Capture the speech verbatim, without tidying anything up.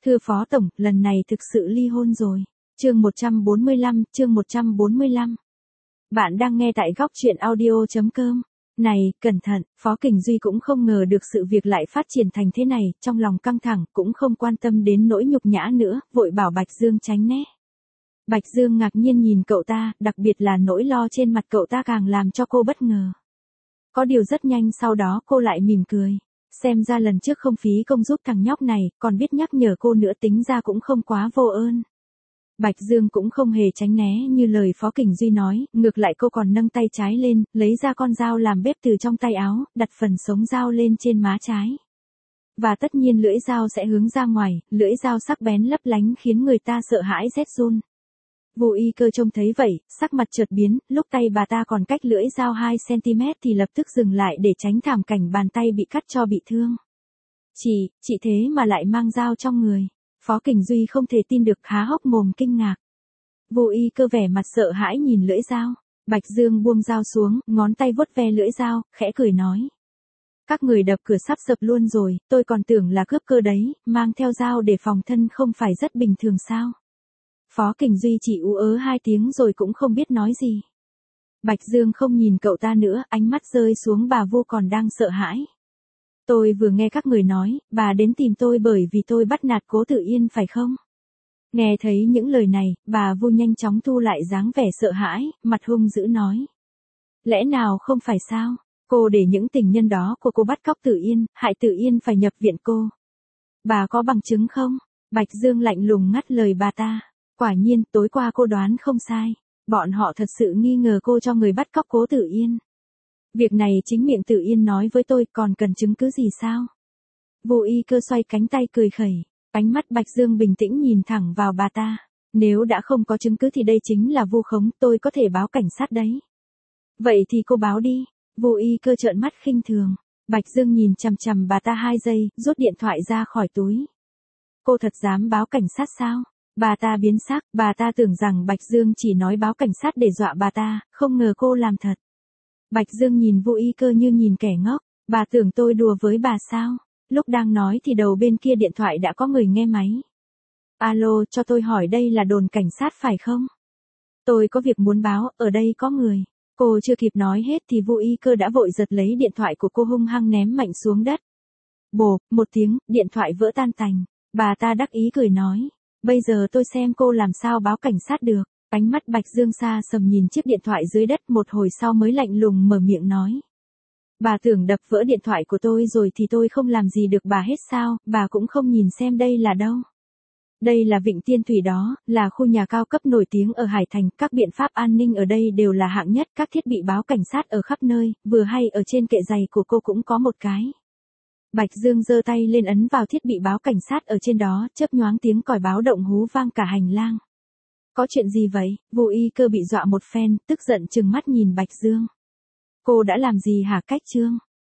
Thưa Phó Tổng, lần này thực sự ly hôn rồi. Chương một trăm bốn mươi lăm, chương một trăm bốn mươi lăm. Bạn đang nghe tại góc truyện audio chấm com. Này, cẩn thận, Phó Kình Duy cũng không ngờ được sự việc lại phát triển thành thế này, trong lòng căng thẳng, cũng không quan tâm đến nỗi nhục nhã nữa, vội bảo Bạch Dương tránh né. Bạch Dương ngạc nhiên nhìn cậu ta, đặc biệt là nỗi lo trên mặt cậu ta càng làm cho cô bất ngờ. Có điều rất nhanh sau đó cô lại mỉm cười. Xem ra lần trước không phí công giúp thằng nhóc này, còn biết nhắc nhở cô nữa, tính ra cũng không quá vô ơn. Bạch Dương cũng không hề tránh né như lời Phó Kình Duy nói, ngược lại cô còn nâng tay trái lên, lấy ra con dao làm bếp từ trong tay áo, đặt phần sống dao lên trên má trái. Và tất nhiên lưỡi dao sẽ hướng ra ngoài, lưỡi dao sắc bén lấp lánh khiến người ta sợ hãi rét run. Vô Y Cơ trông thấy vậy, sắc mặt chợt biến, lúc tay bà ta còn cách lưỡi dao hai xăng-ti mét thì lập tức dừng lại để tránh thảm cảnh bàn tay bị cắt cho bị thương. Chị, chị thế mà lại mang dao trong người. Phó Kình Duy không thể tin được, há hốc mồm kinh ngạc. Vô Y Cơ vẻ mặt sợ hãi nhìn lưỡi dao. Bạch Dương buông dao xuống, ngón tay vuốt ve lưỡi dao, khẽ cười nói. Các người đập cửa sắp sập luôn rồi, tôi còn tưởng là cướp cơ đấy, mang theo dao để phòng thân không phải rất bình thường sao? Phó Kình Duy chỉ ú ớ hai tiếng rồi cũng không biết nói gì. Bạch Dương không nhìn cậu ta nữa, ánh mắt rơi xuống bà Vu còn đang sợ hãi. Tôi vừa nghe các người nói, bà đến tìm tôi bởi vì tôi bắt nạt Cố Tử Yên phải không? Nghe thấy những lời này, bà Vu nhanh chóng thu lại dáng vẻ sợ hãi, mặt hung dữ nói. Lẽ nào không phải sao? Cô để những tình nhân đó của cô bắt cóc Tử Yên, hại Tử Yên phải nhập viện cô. Bà có bằng chứng không? Bạch Dương lạnh lùng ngắt lời bà ta. Quả nhiên, tối qua cô đoán không sai. Bọn họ thật sự nghi ngờ cô cho người bắt cóc Cố Tử Yên. Việc này chính miệng Tử Yên nói với tôi, còn cần chứng cứ gì sao? Vô Y Cơ xoay cánh tay cười khẩy. Ánh mắt Bạch Dương bình tĩnh nhìn thẳng vào bà ta. Nếu đã không có chứng cứ thì đây chính là vu khống, tôi có thể báo cảnh sát đấy. Vậy thì cô báo đi. Vô Y Cơ trợn mắt khinh thường. Bạch Dương nhìn chằm chằm bà ta hai giây, rút điện thoại ra khỏi túi. Cô thật dám báo cảnh sát sao? Bà ta biến sắc, bà ta tưởng rằng Bạch Dương chỉ nói báo cảnh sát để dọa bà ta, không ngờ cô làm thật. Bạch Dương nhìn Vô Y Cơ như nhìn kẻ ngốc, bà tưởng tôi đùa với bà sao? Lúc đang nói thì đầu bên kia điện thoại đã có người nghe máy. Alo, cho tôi hỏi đây là đồn cảnh sát phải không? Tôi có việc muốn báo, ở đây có người. Cô chưa kịp nói hết thì Vô Y Cơ đã vội giật lấy điện thoại của cô hung hăng ném mạnh xuống đất. Bộp, một tiếng, điện thoại vỡ tan tành. Bà ta đắc ý cười nói. Bây giờ tôi xem cô làm sao báo cảnh sát được. Ánh mắt Bạch Dương xa sầm nhìn chiếc điện thoại dưới đất, một hồi sau mới lạnh lùng mở miệng nói. Bà tưởng đập vỡ điện thoại của tôi rồi thì tôi không làm gì được bà hết sao, bà cũng không nhìn xem đây là đâu. Đây là Vịnh Tiên Thủy đó, là khu nhà cao cấp nổi tiếng ở Hải Thành, các biện pháp an ninh ở đây đều là hạng nhất, các thiết bị báo cảnh sát ở khắp nơi, vừa hay ở trên kệ giày của cô cũng có một cái. Bạch Dương giơ tay lên ấn vào thiết bị báo cảnh sát ở trên đó, chớp nhoáng tiếng còi báo động hú vang cả hành lang. Có chuyện gì vậy? Vô Y Cơ bị dọa một phen, tức giận trừng mắt nhìn Bạch Dương. Cô đã làm gì hả Cách Trương?